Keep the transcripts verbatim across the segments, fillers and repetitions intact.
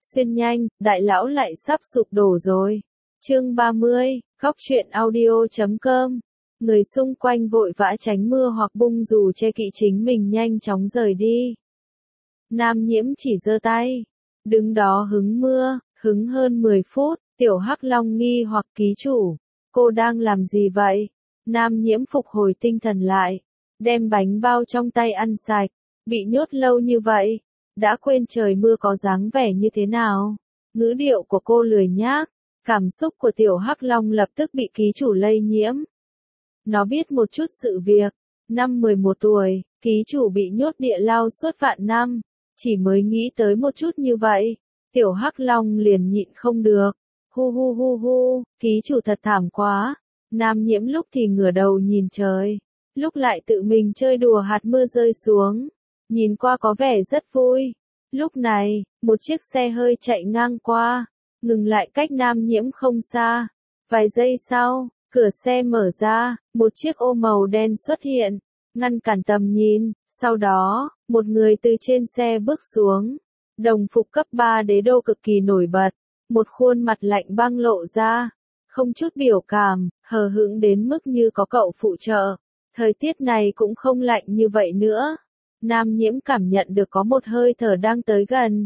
Xuyên nhanh, đại lão lại sắp sụp đổ rồi. Chương ba mươi, góc truyện audio chấm com. Người xung quanh vội vã tránh mưa hoặc bung dù che kỵ chính mình nhanh chóng rời đi. Nam Nhiễm chỉ giơ tay, đứng đó hứng mưa, hứng hơn mười phút, Tiểu Hắc Long nghi hoặc ký chủ, cô đang làm gì vậy? Nam Nhiễm phục hồi tinh thần lại, đem bánh bao trong tay ăn sạch, bị nhốt lâu như vậy, đã quên trời mưa có dáng vẻ như thế nào. Ngữ điệu của cô lười nhác, cảm xúc của Tiểu Hắc Long lập tức bị ký chủ lây nhiễm. Nó biết một chút sự việc, năm mười một tuổi, ký chủ bị nhốt địa lao suốt vạn năm, chỉ mới nghĩ tới một chút như vậy, Tiểu Hắc Long liền nhịn không được. Hu hu hu hu, ký chủ thật thảm quá. Nam Nhiễm lúc thì ngửa đầu nhìn trời, lúc lại tự mình chơi đùa hạt mưa rơi xuống, nhìn qua có vẻ rất vui. Lúc này, một chiếc xe hơi chạy ngang qua, ngừng lại cách Nam Nhiễm không xa. Vài giây sau, cửa xe mở ra, một chiếc ô màu đen xuất hiện, ngăn cản tầm nhìn, sau đó, một người từ trên xe bước xuống. Đồng phục cấp ba đế đô cực kỳ nổi bật, một khuôn mặt lạnh băng lộ ra, không chút biểu cảm, hờ hững đến mức như có cậu phụ trợ. Thời tiết này cũng không lạnh như vậy nữa. Nam Nhiễm cảm nhận được có một hơi thở đang tới gần.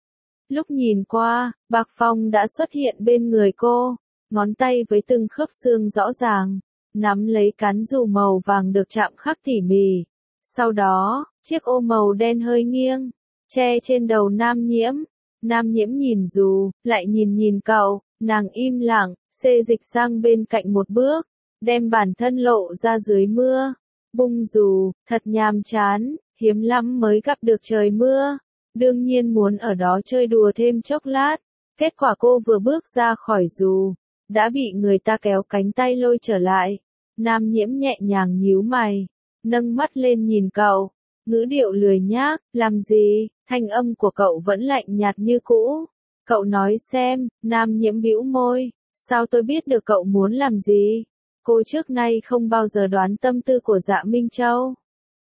Lúc nhìn qua, Bạc Phong đã xuất hiện bên người cô, ngón tay với từng khớp xương rõ ràng, nắm lấy cán dù màu vàng được chạm khắc tỉ mỉ. Sau đó, chiếc ô màu đen hơi nghiêng, che trên đầu Nam Nhiễm. Nam Nhiễm nhìn dù, lại nhìn nhìn cậu, nàng im lặng, xê dịch sang bên cạnh một bước, đem bản thân lộ ra dưới mưa. Bung dù, thật nhàm chán, hiếm lắm mới gặp được trời mưa. Đương nhiên muốn ở đó chơi đùa thêm chốc lát. Kết quả cô vừa bước ra khỏi dù, đã bị người ta kéo cánh tay lôi trở lại. Nam Nhiễm nhẹ nhàng nhíu mày, nâng mắt lên nhìn cậu, ngữ điệu lười nhác, làm gì? Thanh âm của cậu vẫn lạnh nhạt như cũ. Cậu nói xem. Nam Nhiễm bĩu môi, sao tôi biết được cậu muốn làm gì? Cô trước nay không bao giờ đoán tâm tư của Dạ Minh Châu.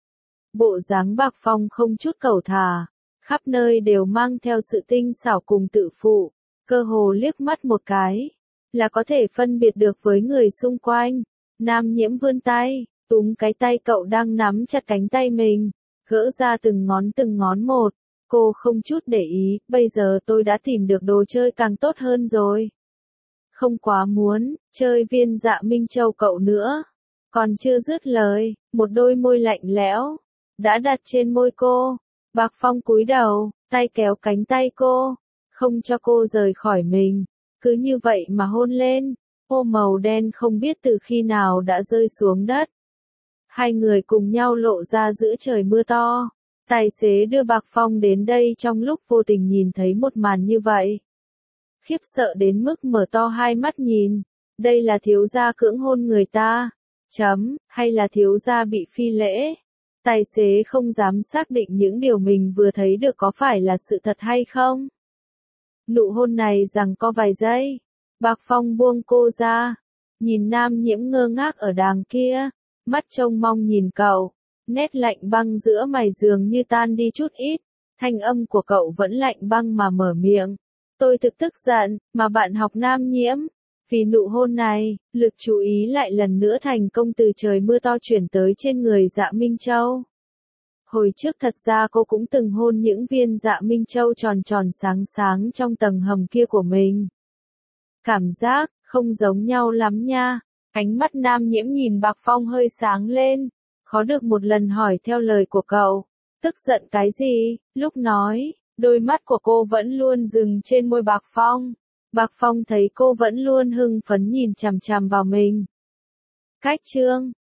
Bộ dáng Bạc Phong không chút cầu thả, khắp nơi đều mang theo sự tinh xảo cùng tự phụ, cơ hồ liếc mắt một cái, là có thể phân biệt được với người xung quanh. Nam Nhiễm vươn tay, túm cái tay cậu đang nắm chặt cánh tay mình, gỡ ra từng ngón từng ngón một. Cô không chút để ý, bây giờ tôi đã tìm được đồ chơi càng tốt hơn rồi. Không quá muốn chơi viên Dạ Minh Châu cậu nữa. Còn chưa dứt lời, một đôi môi lạnh lẽo đã đặt trên môi cô. Bạc Phong cúi đầu, tay kéo cánh tay cô, không cho cô rời khỏi mình, cứ như vậy mà hôn lên. Ô màu đen không biết từ khi nào đã rơi xuống đất. Hai người cùng nhau lộ ra giữa trời mưa to. Tài xế đưa Bạc Phong đến đây trong lúc vô tình nhìn thấy một màn như vậy. Khiếp sợ đến mức mở to hai mắt nhìn. Đây là thiếu gia cưỡng hôn người ta. Chấm, hay là thiếu gia bị phi lễ? Tài xế không dám xác định những điều mình vừa thấy được có phải là sự thật hay không. Nụ hôn này giằng co vài giây. Bạc Phong buông cô ra. Nhìn Nam Nhiễm ngơ ngác ở đàng kia. Mắt trông mong nhìn cậu. Nét lạnh băng giữa mày dường như tan đi chút ít, thanh âm của cậu vẫn lạnh băng mà mở miệng. Tôi thực tức giận, mà bạn học Nam Nhiễm. Vì nụ hôn này, lực chú ý lại lần nữa thành công từ trời mưa to chuyển tới trên người Dạ Minh Châu. Hồi trước thật ra cô cũng từng hôn những viên Dạ Minh Châu tròn tròn sáng sáng trong tầng hầm kia của mình. Cảm giác, không giống nhau lắm nha. Ánh mắt Nam Nhiễm nhìn Bạc Phong hơi sáng lên. Khó được một lần hỏi theo lời của cậu. Tức giận cái gì? Lúc nói, đôi mắt của cô vẫn luôn dừng trên môi Bạc Phong. Bạc Phong thấy cô vẫn luôn hưng phấn nhìn chằm chằm vào mình. Cách chương